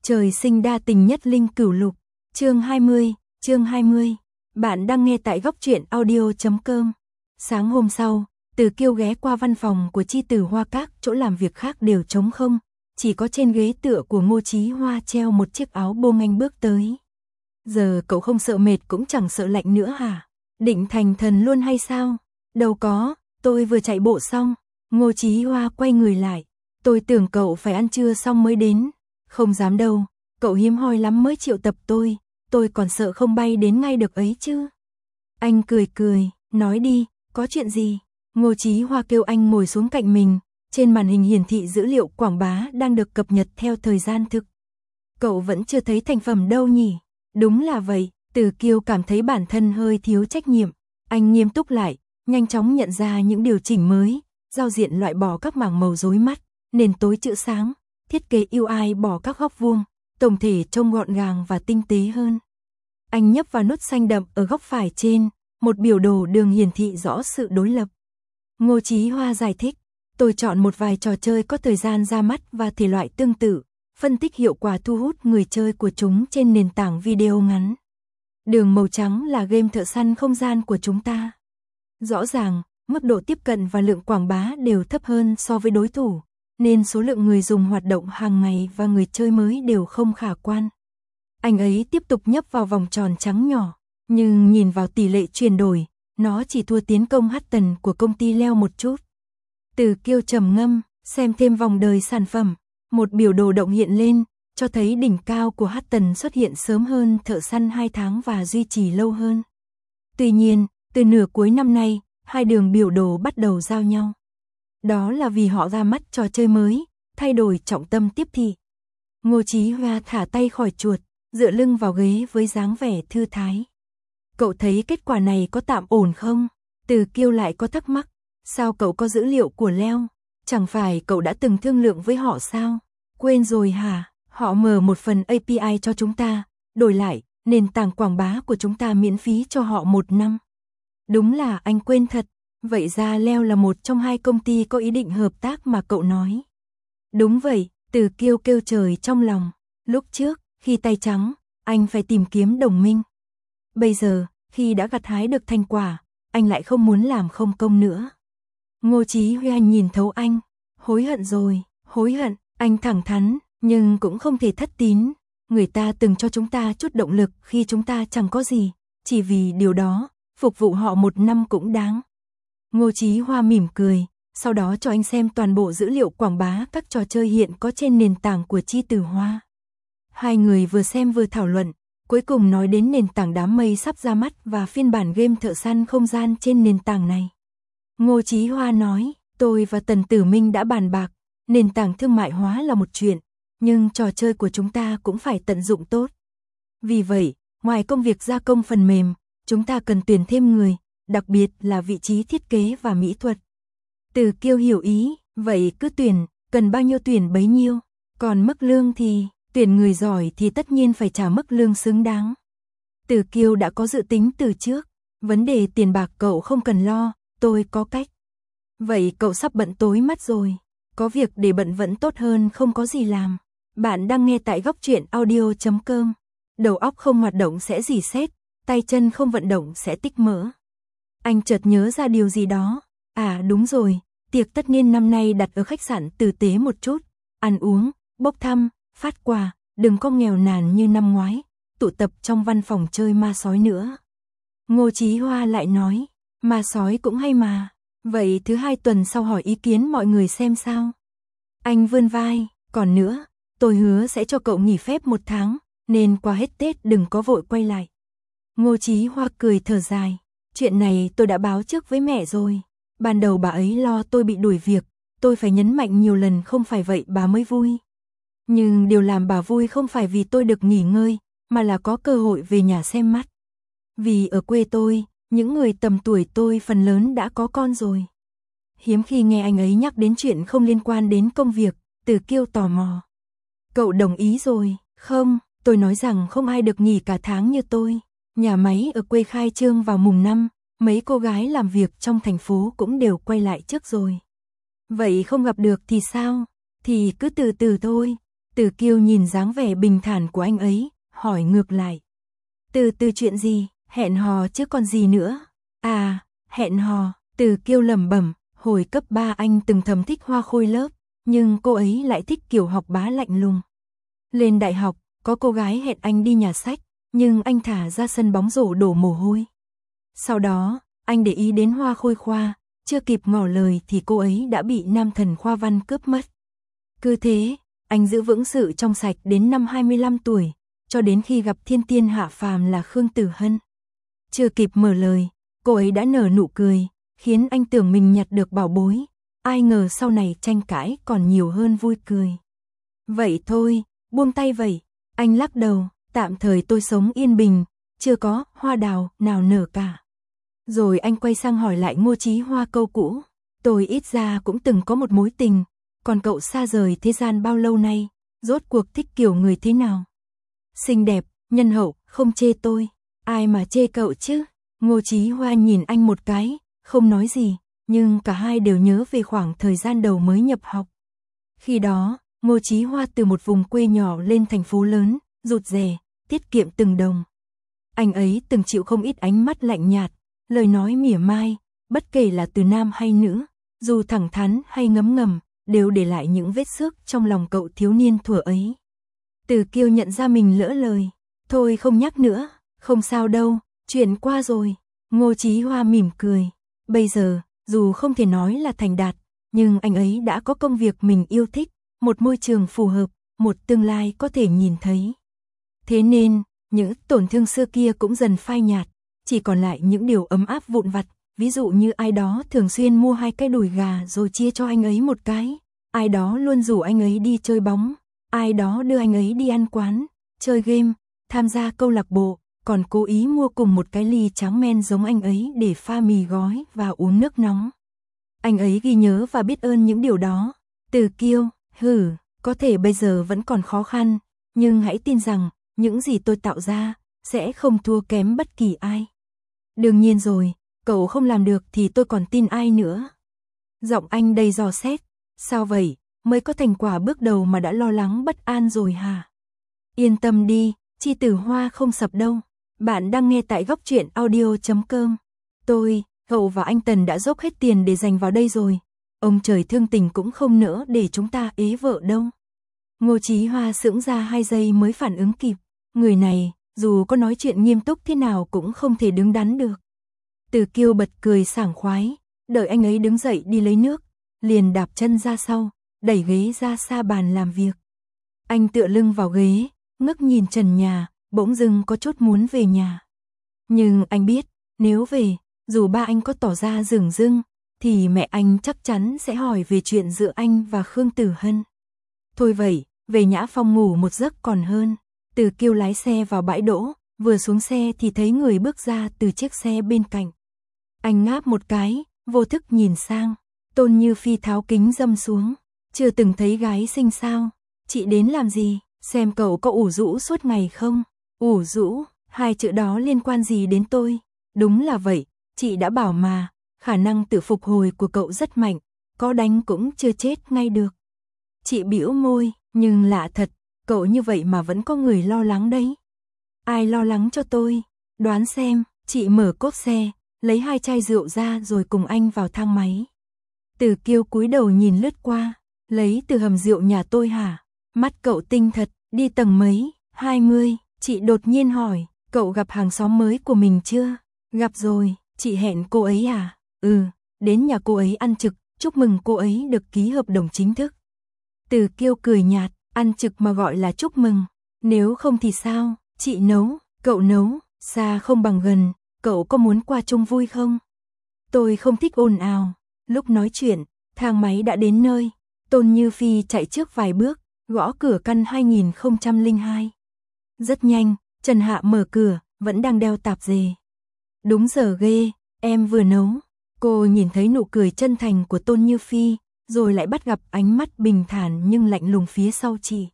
Trời sinh đa tình nhất linh cửu lục, chương 20. Bạn đang nghe tại góc truyện audio.com. Sáng hôm sau, Từ Kiêu ghé qua văn phòng của Chi Tử Hoa, các chỗ làm việc khác đều trống không, chỉ có trên ghế tựa của Ngô Chí Hoa treo một chiếc áo bông. Anh bước tới. Giờ cậu không sợ mệt cũng chẳng sợ lạnh nữa hả? Định thành thần luôn hay sao? Đâu có, tôi vừa chạy bộ xong. Ngô Chí Hoa quay người lại. Tôi tưởng cậu phải ăn trưa xong mới đến. Không dám đâu, cậu hiếm hoi lắm mới triệu tập tôi còn sợ không bay đến ngay được ấy chứ. Anh cười, nói đi, có chuyện gì? Ngô Chí Hoa kêu anh ngồi xuống cạnh mình, trên màn hình hiển thị dữ liệu quảng bá đang được cập nhật theo thời gian thực. Cậu vẫn chưa thấy thành phẩm đâu nhỉ? Đúng là vậy, Từ Kiêu cảm thấy bản thân hơi thiếu trách nhiệm. Anh nghiêm túc lại, nhanh chóng nhận ra những điều chỉnh mới, giao diện loại bỏ các mảng màu rối mắt, nền tối chữ sáng, thiết kế UI bỏ các góc vuông, tổng thể trông gọn gàng và tinh tế hơn. Anh nhấp vào nút xanh đậm ở góc phải trên, một biểu đồ đường hiển thị rõ sự đối lập. Ngô Chí Hoa giải thích, tôi chọn một vài trò chơi có thời gian ra mắt và thể loại tương tự, phân tích hiệu quả thu hút người chơi của chúng trên nền tảng video ngắn. Đường màu trắng là game thợ săn không gian của chúng ta. Rõ ràng, mức độ tiếp cận và lượng quảng bá đều thấp hơn so với đối thủ, nên số lượng người dùng hoạt động hàng ngày và người chơi mới đều không khả quan. Anh ấy tiếp tục nhấp vào vòng tròn trắng nhỏ, nhưng nhìn vào tỷ lệ chuyển đổi, nó chỉ thua tiến công Hutton của công ty Leo một chút. Từ Kiêu trầm ngâm, xem thêm vòng đời sản phẩm, một biểu đồ động hiện lên, cho thấy đỉnh cao của Hutton xuất hiện sớm hơn thợ săn 2 tháng và duy trì lâu hơn. Tuy nhiên, từ nửa cuối năm nay, hai đường biểu đồ bắt đầu giao nhau. Đó là vì họ ra mắt trò chơi mới, thay đổi trọng tâm tiếp thị. Ngô Chí Hoa thả tay khỏi chuột, dựa lưng vào ghế với dáng vẻ thư thái. Cậu thấy kết quả này có tạm ổn không? Từ Kiêu lại có thắc mắc. Sao cậu có dữ liệu của Leo? Chẳng phải cậu đã từng thương lượng với họ sao? Quên rồi hả? Họ mở một phần API cho chúng ta, đổi lại, nền tảng quảng bá của chúng ta miễn phí cho họ 1 năm. Đúng là anh quên thật. Vậy ra Leo là một trong 2 công ty có ý định hợp tác mà cậu nói. Đúng vậy, Từ Kiêu kêu trời trong lòng. Lúc trước, khi tay trắng, anh phải tìm kiếm đồng minh. Bây giờ, khi đã gặt hái được thành quả, anh lại không muốn làm không công nữa. Ngô Chí Hoa nhìn thấu anh. Hối hận rồi, hối hận, anh thẳng thắn, nhưng cũng không thể thất tín. Người ta từng cho chúng ta chút động lực khi chúng ta chẳng có gì, chỉ vì điều đó, phục vụ họ 1 năm cũng đáng. Ngô Chí Hoa mỉm cười, sau đó cho anh xem toàn bộ dữ liệu quảng bá các trò chơi hiện có trên nền tảng của Chi Tử Hoa. Hai người vừa xem vừa thảo luận, cuối cùng nói đến nền tảng đám mây sắp ra mắt và phiên bản game thợ săn không gian trên nền tảng này. Ngô Chí Hoa nói, tôi và Tần Tử Minh đã bàn bạc, nền tảng thương mại hóa là một chuyện, nhưng trò chơi của chúng ta cũng phải tận dụng tốt. Vì vậy, ngoài công việc gia công phần mềm, chúng ta cần tuyển thêm người, đặc biệt là vị trí thiết kế và mỹ thuật. Từ Kiêu hiểu ý, vậy cứ tuyển, cần bao nhiêu tuyển bấy nhiêu, còn mức lương thì, tuyển người giỏi thì tất nhiên phải trả mức lương xứng đáng. Từ Kiêu đã có dự tính từ trước, vấn đề tiền bạc cậu không cần lo, tôi có cách. Vậy cậu sắp bận tối mắt rồi, có việc để bận vẫn tốt hơn không có gì làm. Bạn đang nghe tại góc truyện audio.com. Đầu óc không hoạt động sẽ rỉ sét, tay chân không vận động sẽ tích mỡ. Anh chợt nhớ ra điều gì đó. À đúng rồi, tiệc tất niên năm nay đặt ở khách sạn tử tế một chút, ăn uống, bốc thăm, phát quà, đừng có nghèo nàn như năm ngoái, tụ tập trong văn phòng chơi ma sói nữa. Ngô Chí Hoa lại nói, ma sói cũng hay mà, vậy thứ 2 tuần sau hỏi ý kiến mọi người xem sao. Anh vươn vai, còn nữa, tôi hứa sẽ cho cậu nghỉ phép 1 tháng, nên qua hết Tết đừng có vội quay lại. Ngô Chí Hoa cười thở dài, chuyện này tôi đã báo trước với mẹ rồi. Ban đầu bà ấy lo tôi bị đuổi việc, tôi phải nhấn mạnh nhiều lần không phải vậy bà mới vui. Nhưng điều làm bà vui không phải vì tôi được nghỉ ngơi, mà là có cơ hội về nhà xem mắt. Vì ở quê tôi, những người tầm tuổi tôi phần lớn đã có con rồi. Hiếm khi nghe anh ấy nhắc đến chuyện không liên quan đến công việc, Từ Kiêu tò mò. Cậu đồng ý rồi, không, tôi nói rằng không ai được nghỉ cả tháng như tôi. Nhà máy ở quê khai trương vào mùng 5, mấy cô gái làm việc trong thành phố cũng đều quay lại trước rồi. Vậy không gặp được thì sao? Thì cứ từ từ thôi. Từ Kiêu nhìn dáng vẻ bình thản của anh ấy, hỏi ngược lại. Từ chuyện gì, hẹn hò chứ còn gì nữa. À, hẹn hò, Từ Kiêu lẩm bẩm, hồi cấp 3 anh từng thầm thích Hoa Khôi lớp, nhưng cô ấy lại thích kiểu học bá lạnh lùng. Lên đại học, có cô gái hẹn anh đi nhà sách, nhưng anh thả ra sân bóng rổ đổ mồ hôi. Sau đó, anh để ý đến Hoa Khôi khoa, chưa kịp ngỏ lời thì cô ấy đã bị nam thần khoa văn cướp mất. Cứ thế, anh giữ vững sự trong sạch đến năm 25 tuổi, cho đến khi gặp thiên tiên hạ phàm là Khương Tử Hân. Chưa kịp mở lời, cô ấy đã nở nụ cười, khiến anh tưởng mình nhặt được bảo bối, ai ngờ sau này tranh cãi còn nhiều hơn vui cười. Vậy thôi, buông tay vậy, anh lắc đầu, tạm thời tôi sống yên bình, chưa có hoa đào nào nở cả. Rồi anh quay sang hỏi lại Ngô Chí Hoa câu cũ, tôi ít ra cũng từng có một mối tình, còn cậu xa rời thế gian bao lâu nay, rốt cuộc thích kiểu người thế nào? Xinh đẹp, nhân hậu, không chê tôi, ai mà chê cậu chứ? Ngô Chí Hoa nhìn anh một cái, không nói gì, nhưng cả hai đều nhớ về khoảng thời gian đầu mới nhập học. Khi đó, Ngô Chí Hoa từ một vùng quê nhỏ lên thành phố lớn, rụt rè, tiết kiệm từng đồng. Anh ấy từng chịu không ít ánh mắt lạnh nhạt, lời nói mỉa mai, bất kể là từ nam hay nữ, dù thẳng thắn hay ngấm ngầm, đều để lại những vết xước trong lòng cậu thiếu niên thuở ấy. Từ Kiêu nhận ra mình lỡ lời, thôi không nhắc nữa, không sao đâu, chuyện qua rồi. Ngô Chí Hoa mỉm cười, bây giờ, dù không thể nói là thành đạt, nhưng anh ấy đã có công việc mình yêu thích, một môi trường phù hợp, một tương lai có thể nhìn thấy. Thế nên, những tổn thương xưa kia cũng dần phai nhạt, chỉ còn lại những điều ấm áp vụn vặt, ví dụ như ai đó thường xuyên mua 2 cái đùi gà rồi chia cho anh ấy một cái, ai đó luôn rủ anh ấy đi chơi bóng, ai đó đưa anh ấy đi ăn quán, chơi game, tham gia câu lạc bộ, còn cố ý mua cùng một cái ly tráng men giống anh ấy để pha mì gói và uống nước nóng. Anh ấy ghi nhớ và biết ơn những điều đó. Từ Kiêu, có thể bây giờ vẫn còn khó khăn, nhưng hãy tin rằng, những gì tôi tạo ra, sẽ không thua kém bất kỳ ai. Đương nhiên rồi, cậu không làm được thì tôi còn tin ai nữa. Giọng anh đầy dò xét, sao vậy, mới có thành quả bước đầu mà đã lo lắng bất an rồi hả? Yên tâm đi, Chi Tử Hoa không sập đâu. Bạn đang nghe tại góc truyện audio.com. Cậu và anh Tần đã dốc hết tiền để dành vào đây rồi. Ông trời thương tình cũng không nỡ để chúng ta ế vợ đâu. Ngô Chí Hoa sững ra 2 giây mới phản ứng kịp. Người này, dù có nói chuyện nghiêm túc thế nào cũng không thể đứng đắn được. Từ Kiêu bật cười sảng khoái, đợi anh ấy đứng dậy đi lấy nước, liền đạp chân ra sau, đẩy ghế ra xa bàn làm việc. Anh tựa lưng vào ghế, ngước nhìn trần nhà, bỗng dưng có chút muốn về nhà. Nhưng anh biết, nếu về, dù ba anh có tỏ ra dửng dưng, thì mẹ anh chắc chắn sẽ hỏi về chuyện giữa anh và Khương Tử Hân. Thôi vậy, về Nhã Phong ngủ một giấc còn hơn. Từ Kiêu lái xe vào bãi đỗ, vừa xuống xe thì thấy người bước ra từ chiếc xe bên cạnh. Anh ngáp một cái, vô thức nhìn sang, Tôn Như Phi tháo kính râm xuống. Chưa từng thấy gái xinh sao? Chị đến làm gì? Xem cậu có ủ rũ suốt ngày không? Ủ rũ, 2 chữ đó liên quan gì đến tôi? Đúng là vậy, chị đã bảo mà, khả năng tự phục hồi của cậu rất mạnh, có đánh cũng chưa chết ngay được. Chị bĩu môi, nhưng lạ thật, cậu như vậy mà vẫn có người lo lắng đấy. Ai lo lắng cho tôi? Đoán xem, chị mở cốp xe, lấy 2 chai rượu ra rồi cùng anh vào thang máy. Từ Kiêu cúi đầu nhìn lướt qua, lấy từ hầm rượu nhà tôi hả? Mắt cậu tinh thật, đi tầng mấy? 20, chị đột nhiên hỏi, cậu gặp hàng xóm mới của mình chưa? Gặp rồi, chị hẹn cô ấy à? Đến nhà cô ấy ăn trực, chúc mừng cô ấy được ký hợp đồng chính thức. Từ Kiêu cười nhạt, ăn trực mà gọi là chúc mừng, nếu không thì sao? Chị nấu, cậu nấu, xa không bằng gần, cậu có muốn qua chung vui không? Tôi không thích ồn ào. Lúc nói chuyện, thang máy đã đến nơi, Tôn Như Phi chạy trước vài bước, gõ cửa căn 2002. Rất nhanh, Trần Hạ mở cửa, vẫn đang đeo tạp dề. Đúng giờ ghê, em vừa nấu. Cô nhìn thấy nụ cười chân thành của Tôn Như Phi, rồi lại bắt gặp ánh mắt bình thản nhưng lạnh lùng phía sau chị.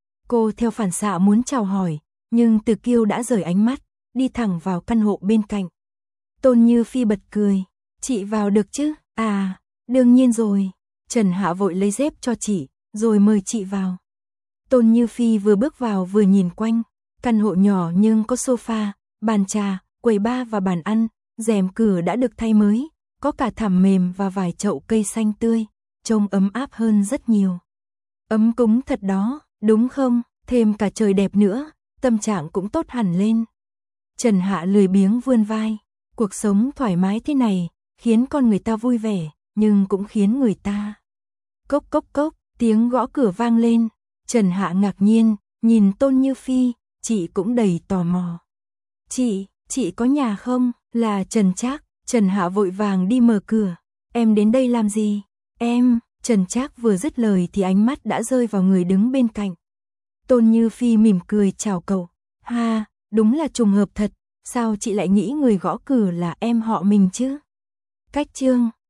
Cô theo phản xạ muốn chào hỏi, nhưng Từ Kiêu đã rời ánh mắt, đi thẳng vào căn hộ bên cạnh. Tôn Như Phi bật cười, chị vào được chứ? À, đương nhiên rồi. Trần Hạ vội lấy dép cho chị, rồi mời chị vào. Tôn Như Phi vừa bước vào vừa nhìn quanh, căn hộ nhỏ nhưng có sofa, bàn trà, quầy bar và bàn ăn, rèm cửa đã được thay mới, có cả thảm mềm và vài chậu cây xanh tươi, trông ấm áp hơn rất nhiều. Ấm cúng thật đó, đúng không? Thêm cả trời đẹp nữa, tâm trạng cũng tốt hẳn lên. Trần Hạ lười biếng vươn vai, cuộc sống thoải mái thế này, khiến con người ta vui vẻ, nhưng cũng khiến người ta... Cốc cốc cốc, tiếng gõ cửa vang lên, Trần Hạ ngạc nhiên, nhìn Tôn Như Phi, chị cũng đầy tò mò. Chị có nhà không? Là Trần Trác. Trần Hạ vội vàng đi mở cửa. Em đến đây làm gì? Trần Trác vừa dứt lời thì ánh mắt đã rơi vào người đứng bên cạnh. Tôn Như Phi mỉm cười chào cậu. Ha, đúng là trùng hợp thật, sao chị lại nghĩ người gõ cửa là em họ mình chứ? Cách chương